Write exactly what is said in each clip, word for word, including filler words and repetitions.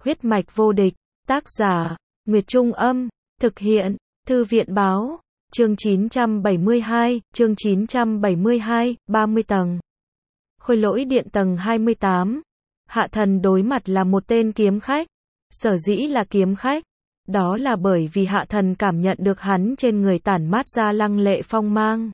Huyết mạch vô địch, tác giả, Nguyệt Trung Âm, thực hiện, Thư viện Báo, chương chín trăm bảy mươi hai, chương chín trăm bảy mươi hai, ba mươi tầng. Khôi lỗi điện tầng hai mươi tám. Hạ thần đối mặt là một tên kiếm khách. Sở dĩ là kiếm khách, đó là bởi vì hạ thần cảm nhận được hắn trên người tản mát ra lăng lệ phong mang.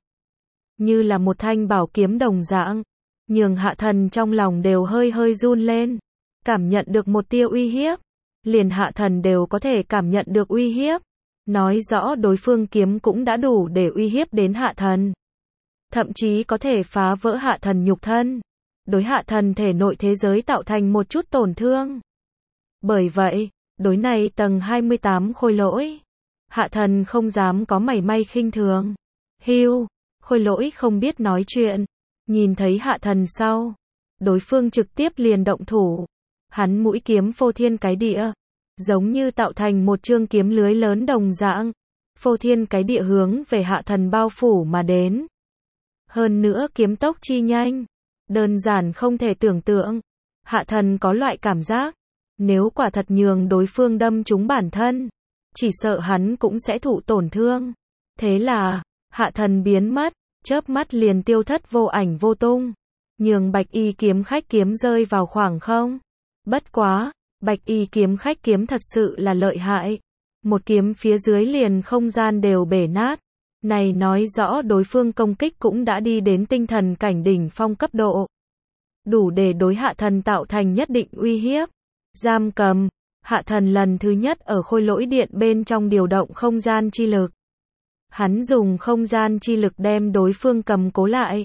Như là một thanh bảo kiếm đồng dạng, nhường hạ thần trong lòng đều hơi hơi run lên. Cảm nhận được một tia uy hiếp, liền hạ thần đều có thể cảm nhận được uy hiếp. Nói rõ đối phương kiếm cũng đã đủ để uy hiếp đến hạ thần. Thậm chí có thể phá vỡ hạ thần nhục thân. Đối hạ thần thể nội thế giới tạo thành một chút tổn thương. Bởi vậy, đối này tầng hai mươi tám khôi lỗi, hạ thần không dám có mảy may khinh thường. Hưu, khôi lỗi không biết nói chuyện. Nhìn thấy hạ thần sau, đối phương trực tiếp liền động thủ. Hắn mũi kiếm phô thiên cái địa, giống như tạo thành một chương kiếm lưới lớn đồng dạng, phô thiên cái địa hướng về hạ thần bao phủ mà đến. Hơn nữa kiếm tốc chi nhanh, đơn giản không thể tưởng tượng. Hạ thần có loại cảm giác, nếu quả thật nhường đối phương đâm trúng bản thân, chỉ sợ hắn cũng sẽ thụ tổn thương. Thế là, hạ thần biến mất, chớp mắt liền tiêu thất vô ảnh vô tung, nhường bạch y kiếm khách kiếm rơi vào khoảng không. Bất quá, bạch y kiếm khách kiếm thật sự là lợi hại. Một kiếm phía dưới liền không gian đều bể nát. Này nói rõ đối phương công kích cũng đã đi đến tinh thần cảnh đỉnh phong cấp độ. Đủ để đối hạ thần tạo thành nhất định uy hiếp. Giam cầm, hạ thần lần thứ nhất ở khôi lỗi điện bên trong điều động không gian chi lực. Hắn dùng không gian chi lực đem đối phương cầm cố lại.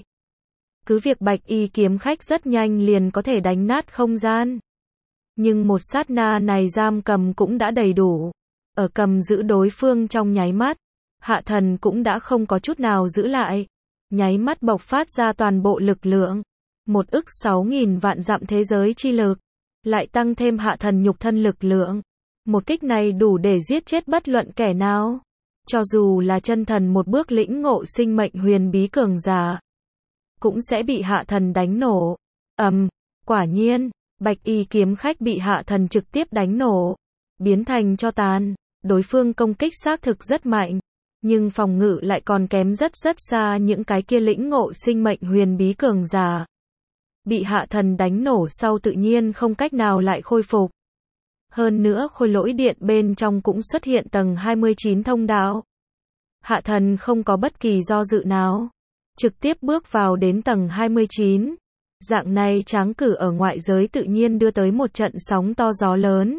Cứ việc bạch y kiếm khách rất nhanh liền có thể đánh nát không gian. Nhưng một sát na này giam cầm cũng đã đầy đủ. Ở cầm giữ đối phương trong nháy mắt, hạ thần cũng đã không có chút nào giữ lại. Nháy mắt bộc phát ra toàn bộ lực lượng. Một ức sáu nghìn vạn dặm thế giới chi lực. Lại tăng thêm hạ thần nhục thân lực lượng. Một kích này đủ để giết chết bất luận kẻ nào. Cho dù là chân thần một bước lĩnh ngộ sinh mệnh huyền bí cường giả, cũng sẽ bị hạ thần đánh nổ. Ầm, um, quả nhiên, bạch y kiếm khách bị hạ thần trực tiếp đánh nổ, biến thành tro tàn. Đối phương công kích xác thực rất mạnh, nhưng phòng ngự lại còn kém rất rất xa những cái kia lĩnh ngộ sinh mệnh huyền bí cường giả. Bị hạ thần đánh nổ sau tự nhiên không cách nào lại khôi phục. Hơn nữa khôi lỗi điện bên trong cũng xuất hiện tầng hai mươi chín thông đạo. Hạ thần không có bất kỳ do dự nào, trực tiếp bước vào đến tầng hai mươi chín. Dạng này tráng cử ở ngoại giới tự nhiên đưa tới một trận sóng to gió lớn.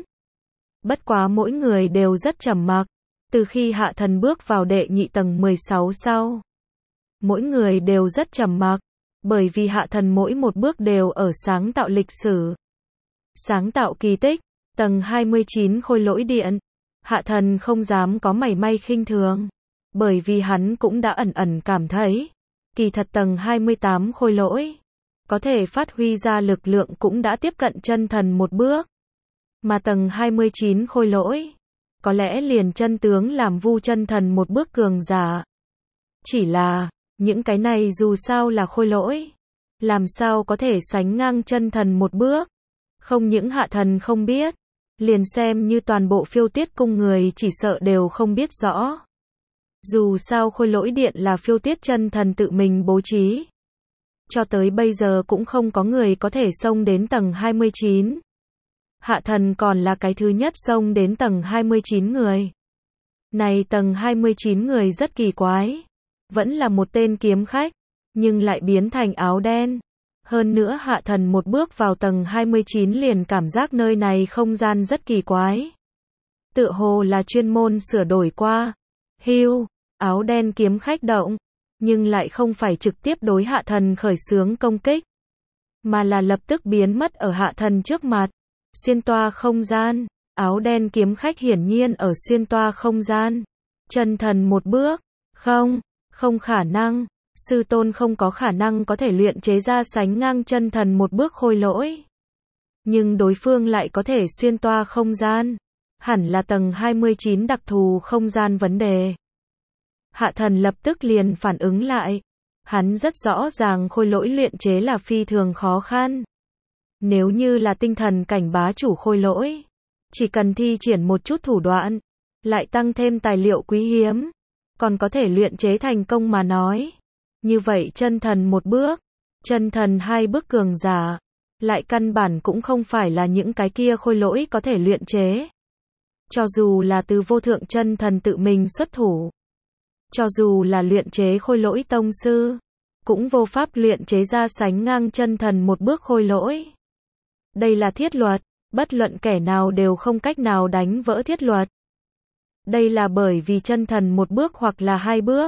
Bất quá mỗi người đều rất trầm mặc. Từ khi hạ thần bước vào đệ nhị tầng mười sáu sau, mỗi người đều rất trầm mặc. Bởi vì hạ thần mỗi một bước đều ở sáng tạo lịch sử, sáng tạo kỳ tích. Tầng hai mươi chín khôi lỗi điện, hạ thần không dám có mảy may khinh thường. Bởi vì hắn cũng đã ẩn ẩn cảm thấy, kỳ thật tầng hai mươi tám khôi lỗi, có thể phát huy ra lực lượng cũng đã tiếp cận chân thần một bước. Mà tầng hai mươi chín khôi lỗi, có lẽ liền chân tướng làm vu chân thần một bước cường giả. Chỉ là, những cái này dù sao là khôi lỗi, làm sao có thể sánh ngang chân thần một bước. Không những hạ thần không biết, liền xem như toàn bộ phiêu tiết cung người chỉ sợ đều không biết rõ. Dù sao khôi lỗi điện là phiêu tiết chân thần tự mình bố trí. Cho tới bây giờ cũng không có người có thể xông đến tầng hai mươi chín. Hạ thần còn là cái thứ nhất xông đến tầng hai mươi chín người. Này tầng hai mươi chín người rất kỳ quái. Vẫn là một tên kiếm khách, nhưng lại biến thành áo đen. Hơn nữa hạ thần một bước vào tầng hai mươi chín liền cảm giác nơi này không gian rất kỳ quái. Tựa hồ là chuyên môn sửa đổi qua. Hưu, áo đen kiếm khách động, nhưng lại không phải trực tiếp đối hạ thần khởi xướng công kích, mà là lập tức biến mất ở hạ thần trước mặt. Xuyên toa không gian, áo đen kiếm khách hiển nhiên ở xuyên toa không gian. Chân thần một bước, không, không khả năng. Sư tôn không có khả năng có thể luyện chế ra sánh ngang chân thần một bước khôi lỗi. Nhưng đối phương lại có thể xuyên toa không gian. Hẳn là tầng hai mươi chín đặc thù không gian vấn đề. Hạ thần lập tức liền phản ứng lại. Hắn rất rõ ràng khôi lỗi luyện chế là phi thường khó khăn. Nếu như là tinh thần cảnh bá chủ khôi lỗi, Chỉ cần thi triển một chút thủ đoạn, lại tăng thêm tài liệu quý hiếm, còn có thể luyện chế thành công mà nói. Như vậy chân thần một bước, chân thần hai bước cường giả, lại căn bản cũng không phải là những cái kia khôi lỗi có thể luyện chế. Cho dù là từ vô thượng chân thần tự mình xuất thủ, cho dù là luyện chế khôi lỗi tông sư, cũng vô pháp luyện chế ra sánh ngang chân thần một bước khôi lỗi. Đây là thiết luật, bất luận kẻ nào đều không cách nào đánh vỡ thiết luật. Đây là bởi vì chân thần một bước hoặc là hai bước.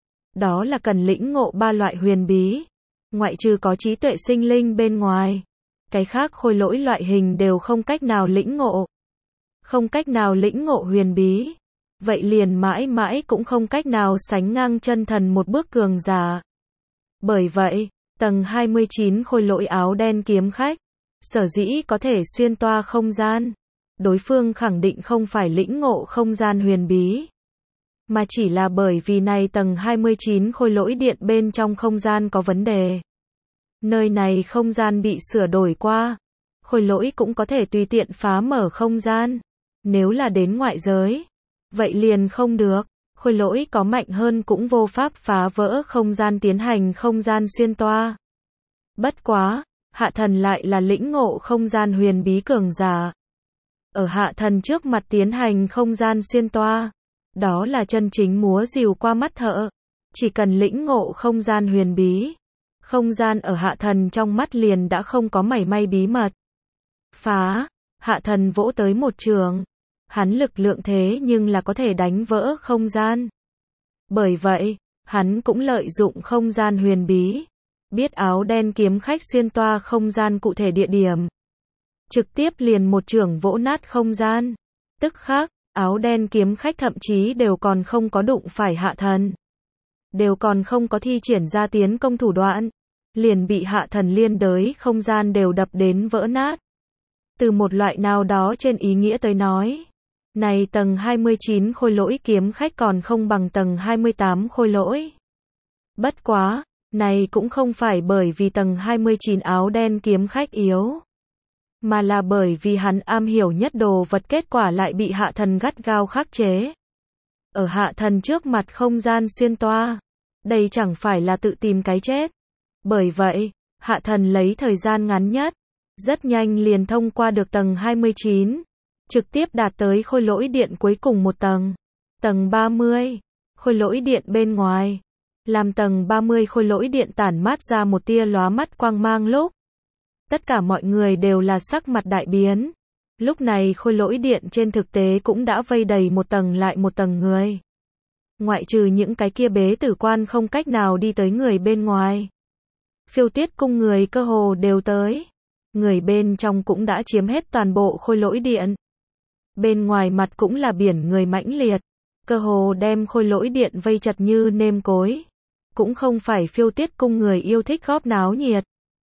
Đó là cần lĩnh ngộ ba loại huyền bí, ngoại trừ có trí tuệ sinh linh bên ngoài. Cái khác khôi lỗi loại hình đều không cách nào lĩnh ngộ. Không cách nào lĩnh ngộ huyền bí. Vậy liền mãi mãi cũng không cách nào sánh ngang chân thần một bước cường giả. Bởi vậy, tầng hai mươi chín khôi lỗi áo đen kiếm khách, sở dĩ có thể xuyên toa không gian, đối phương khẳng định không phải lĩnh ngộ không gian huyền bí, mà chỉ là bởi vì này tầng hai mươi chín khôi lỗi điện bên trong không gian có vấn đề. Nơi này không gian bị sửa đổi qua, khôi lỗi cũng có thể tùy tiện phá mở không gian. Nếu là đến ngoại giới, vậy liền không được, khôi lỗi có mạnh hơn cũng vô pháp phá vỡ không gian tiến hành không gian xuyên toa. Bất quá, hạ thần lại là lĩnh ngộ không gian huyền bí cường giả. Ở hạ thần trước mặt tiến hành không gian xuyên toa, đó là chân chính múa rìu qua mắt thợ. Chỉ cần lĩnh ngộ không gian huyền bí, không gian ở hạ thần trong mắt liền đã không có mảy may bí mật. Phá, hạ thần vỗ tới một trường, hắn lực lượng thế nhưng là có thể đánh vỡ không gian. Bởi vậy, hắn cũng lợi dụng không gian huyền bí, biết áo đen kiếm khách xuyên toa không gian cụ thể địa điểm. Trực tiếp liền một trường vỗ nát không gian. Tức khắc, áo đen kiếm khách thậm chí đều còn không có đụng phải hạ thần. Đều còn không có thi triển ra tiến công thủ đoạn. Liền bị hạ thần liên đới không gian đều đập đến vỡ nát. Từ một loại nào đó trên ý nghĩa tới nói, này tầng hai mươi chín khôi lỗi kiếm khách còn không bằng tầng hai mươi tám khôi lỗi. Bất quá, này cũng không phải bởi vì tầng hai mươi chín áo đen kiếm khách yếu, mà là bởi vì hắn am hiểu nhất đồ vật kết quả lại bị hạ thần gắt gao khắc chế. Ở hạ thần trước mặt không gian xuyên toa, đây chẳng phải là tự tìm cái chết. Bởi vậy, hạ thần lấy thời gian ngắn nhất, rất nhanh liền thông qua được tầng hai mươi chín, trực tiếp đạt tới khôi lỗi điện cuối cùng một tầng. Tầng ba mươi, khôi lỗi điện bên ngoài. Làm tầng ba mươi khôi lỗi điện tản mát ra một tia lóa mắt quang mang lúc. Tất cả mọi người đều là sắc mặt đại biến. Lúc này khôi lỗi điện trên thực tế cũng đã vây đầy một tầng lại một tầng người. Ngoại trừ những cái kia bế tử quan không cách nào đi tới người bên ngoài. Phiêu Tuyết cung người cơ hồ đều tới. Người bên trong cũng đã chiếm hết toàn bộ khôi lỗi điện. Bên ngoài mặt cũng là biển người mãnh liệt. Cơ hồ đem khôi lỗi điện vây chặt như nêm cối. Cũng không phải Phiêu Tuyết cung người yêu thích góp náo nhiệt,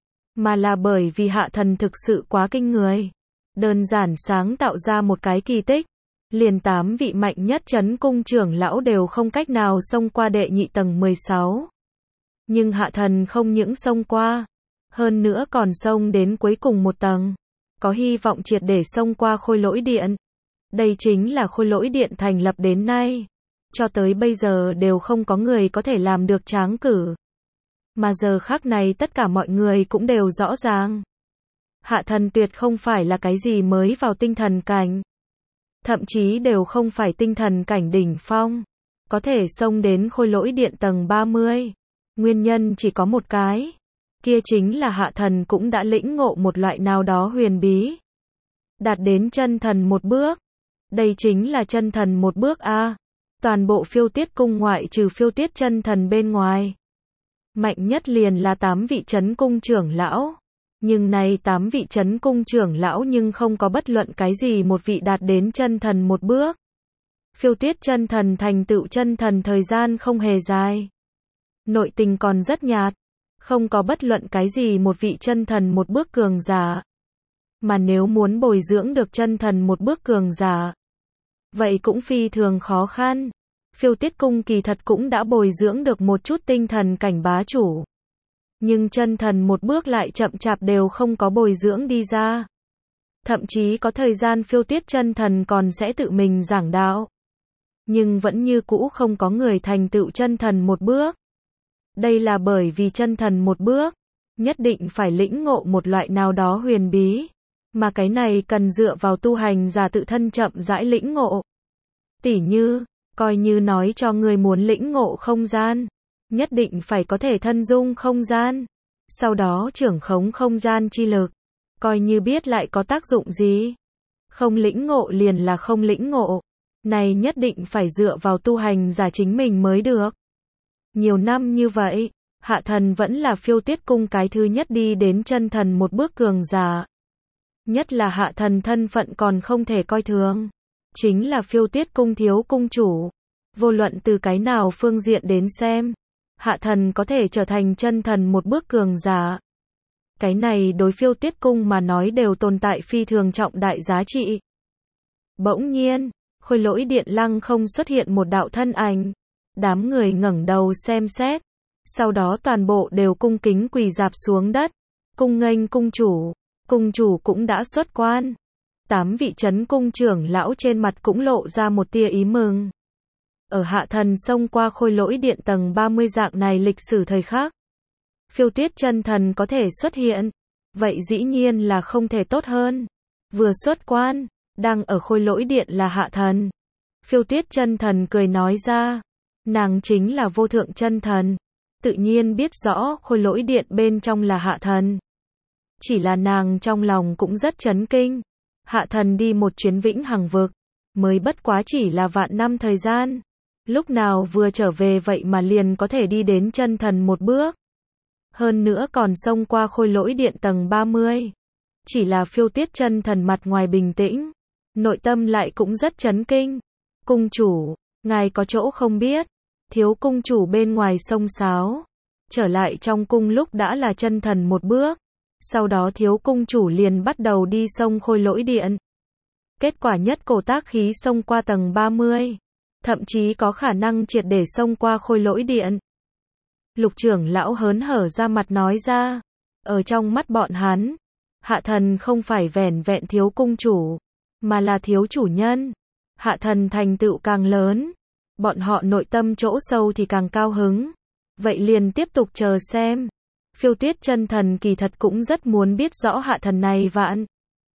mà là bởi vì hạ thần thực sự quá kinh người. Đơn giản sáng tạo ra một cái kỳ tích. Liền tám vị mạnh nhất trấn cung trưởng lão đều không cách nào xông qua đệ nhị tầng mười sáu. Nhưng hạ thần không những xông qua, hơn nữa còn xông đến cuối cùng một tầng. Có hy vọng triệt để xông qua khôi lỗi điện. Đây chính là khôi lỗi điện thành lập đến nay. Cho tới bây giờ đều không có người có thể làm được tráng cử. Mà giờ khắc này tất cả mọi người cũng đều rõ ràng. Hạ thần tuyệt không phải là cái gì mới vào tinh thần cảnh. Thậm chí đều không phải tinh thần cảnh đỉnh phong. Có thể xông đến khôi lỗi điện tầng ba mươi. Nguyên nhân chỉ có một cái. Kia chính là hạ thần cũng đã lĩnh ngộ một loại nào đó huyền bí. Đạt đến chân thần một bước. Đây chính là chân thần một bước A. Toàn bộ Phiêu Tuyết cung ngoại trừ Phiêu Tuyết chân thần bên ngoài. Mạnh nhất liền là tám vị trấn cung trưởng lão. Nhưng này tám vị trấn cung trưởng lão nhưng không có bất luận cái gì một vị đạt đến chân thần một bước. Phiêu Tuyết chân thần thành tựu chân thần thời gian không hề dài. Nội tình còn rất nhạt. Không có bất luận cái gì một vị chân thần một bước cường giả. Mà nếu muốn bồi dưỡng được chân thần một bước cường giả, vậy cũng phi thường khó khăn. Phiêu Tuyết cung kỳ thật cũng đã bồi dưỡng được một chút tinh thần cảnh bá chủ. Nhưng chân thần một bước lại chậm chạp đều không có bồi dưỡng đi ra. Thậm chí có thời gian Phiêu Tuyết chân thần còn sẽ tự mình giảng đạo. Nhưng vẫn như cũ không có người thành tựu chân thần một bước. Đây là bởi vì chân thần một bước, nhất định phải lĩnh ngộ một loại nào đó huyền bí. Mà cái này cần dựa vào tu hành giả tự thân chậm rãi lĩnh ngộ. Tỉ như, coi như nói cho người muốn lĩnh ngộ không gian, nhất định phải có thể thân dung không gian. Sau đó trưởng khống không gian chi lực, coi như biết lại có tác dụng gì. Không lĩnh ngộ liền là không lĩnh ngộ. Này nhất định phải dựa vào tu hành giả chính mình mới được. Nhiều năm như vậy, Hạ Thần vẫn là Phiêu Tuyết cung cái thứ nhất đi đến chân thần một bước cường giả. Nhất là Hạ Thần thân phận còn không thể coi thường. Chính là Phiêu Tuyết cung thiếu cung chủ. Vô luận từ cái nào phương diện đến xem, Hạ Thần có thể trở thành chân thần một bước cường giả. Cái này đối Phiêu Tuyết cung mà nói đều tồn tại phi thường trọng đại giá trị. Bỗng nhiên, Khôi Lỗi điện lăng không xuất hiện một đạo thân ảnh. Đám người ngẩng đầu xem xét, sau đó toàn bộ đều cung kính quỳ rạp xuống đất, cung nghênh cung chủ. Cung chủ cũng đã xuất quan. Tám vị trấn cung trưởng lão trên mặt cũng lộ ra một tia ý mừng. Ở Hạ Thần xông qua Khôi Lỗi điện tầng ba mươi dạng này lịch sử thời khắc, Phiêu Tuyết chân thần có thể xuất hiện, vậy dĩ nhiên là không thể tốt hơn. Vừa xuất quan, đang ở Khôi Lỗi điện là Hạ Thần. Phiêu Tuyết chân thần cười nói ra, nàng chính là vô thượng chân thần, tự nhiên biết rõ Khôi Lỗi điện bên trong là Hạ Thần. Chỉ là nàng trong lòng cũng rất chấn kinh. Hạ Thần đi một chuyến vĩnh hằng vực, mới bất quá chỉ là vạn năm thời gian. Lúc nào vừa trở về vậy mà liền có thể đi đến chân thần một bước. Hơn nữa còn xông qua Khôi Lỗi điện tầng ba mươi. Chỉ là Phiêu Tuyết chân thần mặt ngoài bình tĩnh, nội tâm lại cũng rất chấn kinh. Cung chủ, ngài có chỗ không biết. Thiếu cung chủ bên ngoài xông xáo, trở lại trong cung lúc đã là chân thần một bước. Sau đó thiếu cung chủ liền bắt đầu đi xông Khôi Lỗi điện. Kết quả nhất cổ tác khí xông qua tầng ba mươi. Thậm chí có khả năng triệt để xông qua Khôi Lỗi điện. Lục trưởng lão hớn hở ra mặt nói ra. Ở trong mắt bọn hắn, Hạ Thần không phải vẻn vẹn thiếu cung chủ, mà là thiếu chủ nhân. Hạ Thần thành tựu càng lớn, bọn họ nội tâm chỗ sâu thì càng cao hứng. Vậy liền tiếp tục chờ xem. Phiêu Tuyết chân thần kỳ thật cũng rất muốn biết rõ Hạ Thần này vạn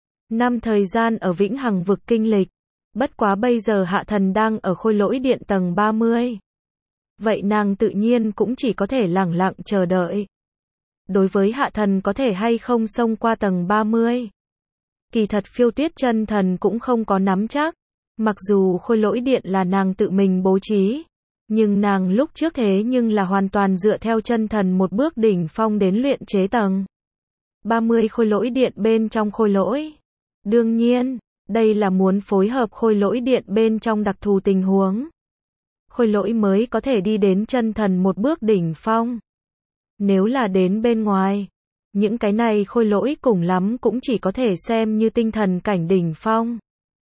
năm thời gian ở vĩnh hằng vực kinh lịch. Bất quá bây giờ Hạ Thần đang ở Khôi Lỗi điện tầng ba mươi. Vậy nàng tự nhiên cũng chỉ có thể lẳng lặng chờ đợi. Đối với Hạ Thần có thể hay không xông qua tầng ba mươi, kỳ thật Phiêu Tuyết chân thần cũng không có nắm chắc. Mặc dù Khôi Lỗi điện là nàng tự mình bố trí, nhưng nàng lúc trước thế nhưng là hoàn toàn dựa theo chân thần một bước đỉnh phong đến luyện chế tầng ba mươi Khôi Lỗi điện bên trong Khôi Lỗi. Đương nhiên, đây là muốn phối hợp Khôi Lỗi điện bên trong đặc thù tình huống. Khôi Lỗi mới có thể đi đến chân thần một bước đỉnh phong. Nếu là đến bên ngoài, những cái này Khôi Lỗi cùng lắm cũng chỉ có thể xem như tinh thần cảnh đỉnh phong.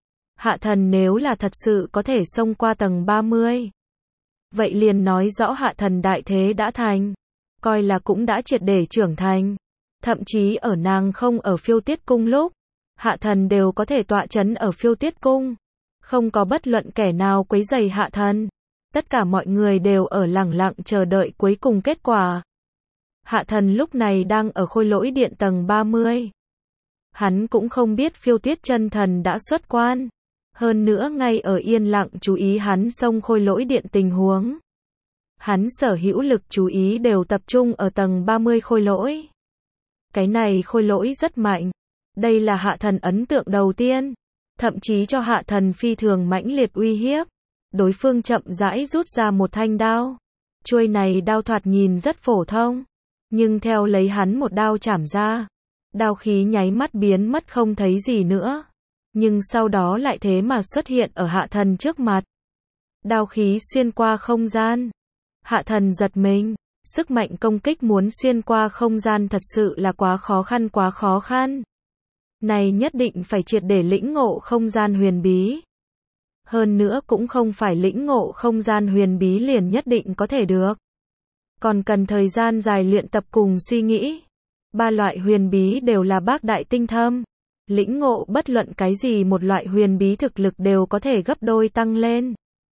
Hạ Thần nếu là thật sự có thể xông qua tầng ba mươi, vậy liền nói rõ Hạ Thần đại thế đã thành, coi là cũng đã triệt để trưởng thành. Thậm chí ở nàng không ở Phiêu Tuyết cung lúc, Hạ Thần đều có thể tọa chấn ở Phiêu Tuyết cung. Không có bất luận kẻ nào quấy rầy Hạ Thần. Tất cả mọi người đều ở lẳng lặng chờ đợi cuối cùng kết quả. Hạ Thần lúc này đang ở Khôi Lỗi điện tầng ba mươi. Hắn cũng không biết Phiêu Tuyết chân thần đã xuất quan. Hơn nữa ngay ở yên lặng chú ý hắn xông Khôi Lỗi điện tình huống. Hắn sở hữu lực chú ý đều tập trung ở tầng ba mươi Khôi Lỗi. Cái này Khôi Lỗi rất mạnh. Đây là Hạ Thần ấn tượng đầu tiên. Thậm chí cho Hạ Thần phi thường mãnh liệt uy hiếp. Đối phương chậm rãi rút ra một thanh đao. Chuôi này đao thoạt nhìn rất phổ thông, nhưng theo lấy hắn một đao chảm ra, đao khí nháy mắt biến mất không thấy gì nữa. Nhưng sau đó lại thế mà xuất hiện ở Hạ Thần trước mặt. Đao khí xuyên qua không gian. Hạ Thần giật mình, sức mạnh công kích muốn xuyên qua không gian thật sự là quá khó khăn quá khó khăn. Này nhất định phải triệt để lĩnh ngộ không gian huyền bí. Hơn nữa cũng không phải lĩnh ngộ không gian huyền bí liền nhất định có thể được. Còn cần thời gian dài luyện tập cùng suy nghĩ. Ba loại huyền bí đều là bác đại tinh thâm. Lĩnh ngộ bất luận cái gì một loại huyền bí thực lực đều có thể gấp đôi tăng lên.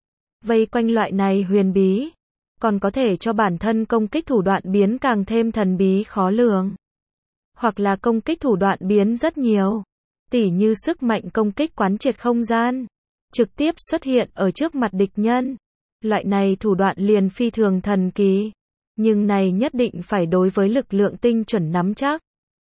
Vây quanh loại này huyền bí, còn có thể cho bản thân công kích thủ đoạn biến càng thêm thần bí khó lường. Hoặc là công kích thủ đoạn biến rất nhiều. Tỉ như sức mạnh công kích quán triệt không gian, trực tiếp xuất hiện ở trước mặt địch nhân. Loại này thủ đoạn liền phi thường thần kỳ. Nhưng này nhất định phải đối với lực lượng tinh chuẩn nắm chắc.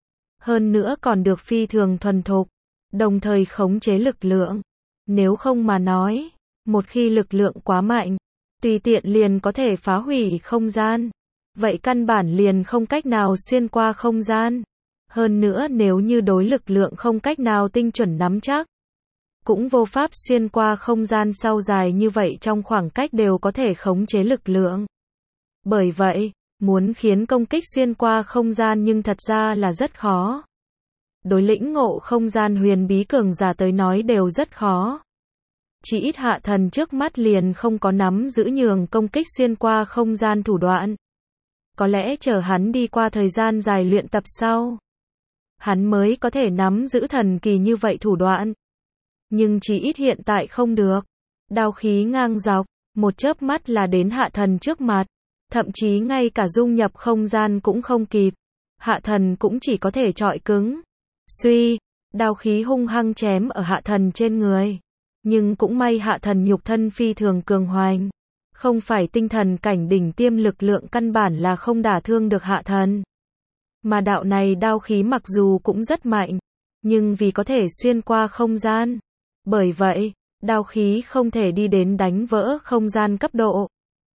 Hơn nữa còn được phi thường thuần thục, đồng thời khống chế lực lượng. Nếu không mà nói, một khi lực lượng quá mạnh, tùy tiện liền có thể phá hủy không gian. Vậy căn bản liền không cách nào xuyên qua không gian. Hơn nữa nếu như đối lực lượng không cách nào tinh chuẩn nắm chắc, cũng vô pháp xuyên qua không gian sau dài như vậy trong khoảng cách đều có thể khống chế lực lượng. Bởi vậy, muốn khiến công kích xuyên qua không gian nhưng thật ra là rất khó. Đối lĩnh ngộ không gian huyền bí cường giả tới nói đều rất khó. Chỉ ít Hạ Thần trước mắt liền không có nắm giữ nhường công kích xuyên qua không gian thủ đoạn. Có lẽ chờ hắn đi qua thời gian dài luyện tập sau, hắn mới có thể nắm giữ thần kỳ như vậy thủ đoạn. Nhưng chỉ ít hiện tại không được. Đao khí ngang dọc, một chớp mắt là đến Hạ Thần trước mặt. Thậm chí ngay cả dung nhập không gian cũng không kịp. Hạ Thần cũng chỉ có thể chọi cứng. Suy, đao khí hung hăng chém ở Hạ Thần trên người. Nhưng cũng may Hạ Thần nhục thân phi thường cường hoành. Không phải tinh thần cảnh đỉnh tiêm lực lượng căn bản là không đả thương được Hạ Thần. Mà đạo này đao khí mặc dù cũng rất mạnh, nhưng vì có thể xuyên qua không gian. Bởi vậy, đao khí không thể đi đến đánh vỡ không gian cấp độ.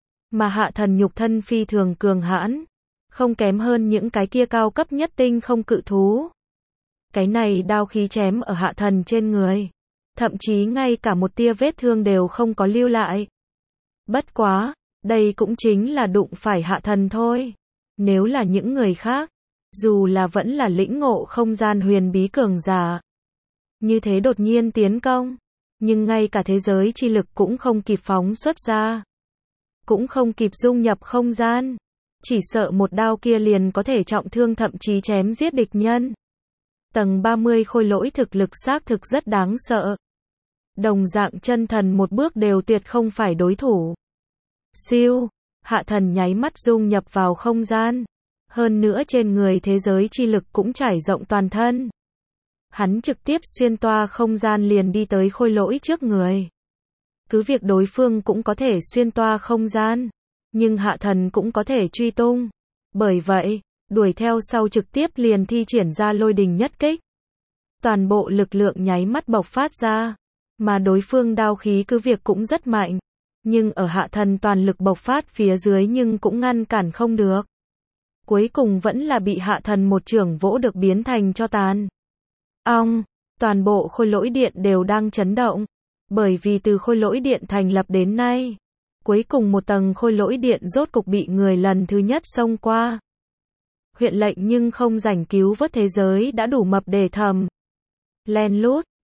Mà Hạ Thần nhục thân phi thường cường hãn, không kém hơn những cái kia cao cấp nhất tinh không cự thú. Cái này đao khí chém ở Hạ Thần trên người, thậm chí ngay cả một tia vết thương đều không có lưu lại. Bất quá, đây cũng chính là đụng phải Hạ Thần thôi. Nếu là những người khác, dù là vẫn là lĩnh ngộ không gian huyền bí cường giả, như thế đột nhiên tiến công, nhưng ngay cả thế giới chi lực cũng không kịp phóng xuất ra, cũng không kịp dung nhập không gian, chỉ sợ một đao kia liền có thể trọng thương thậm chí chém giết địch nhân. Tầng ba mươi khôi lỗi thực lực xác thực rất đáng sợ. Đồng dạng chân thần một bước đều tuyệt không phải đối thủ. Siêu, Hạ Thần nháy mắt dung nhập vào không gian. Hơn nữa trên người thế giới chi lực cũng trải rộng toàn thân. Hắn trực tiếp xuyên toa không gian liền đi tới khôi lỗi trước người. Cứ việc đối phương cũng có thể xuyên toa không gian, nhưng Hạ Thần cũng có thể truy tung. Bởi vậy, đuổi theo sau trực tiếp liền thi triển ra lôi đình nhất kích. Toàn bộ lực lượng nháy mắt bộc phát ra, mà đối phương đao khí cứ việc cũng rất mạnh, nhưng ở Hạ Thần toàn lực bộc phát phía dưới nhưng cũng ngăn cản không được. Cuối cùng vẫn là bị Hạ Thần một chưởng vỗ được biến thành tro tàn. Ong, toàn bộ khôi lỗi điện đều đang chấn động, bởi vì từ khôi lỗi điện thành lập đến nay, cuối cùng một tầng khôi lỗi điện rốt cục bị người lần thứ nhất xông qua. Huyện lệnh nhưng không rảnh cứu vớt thế giới đã đủ mập để thầm. Len lút,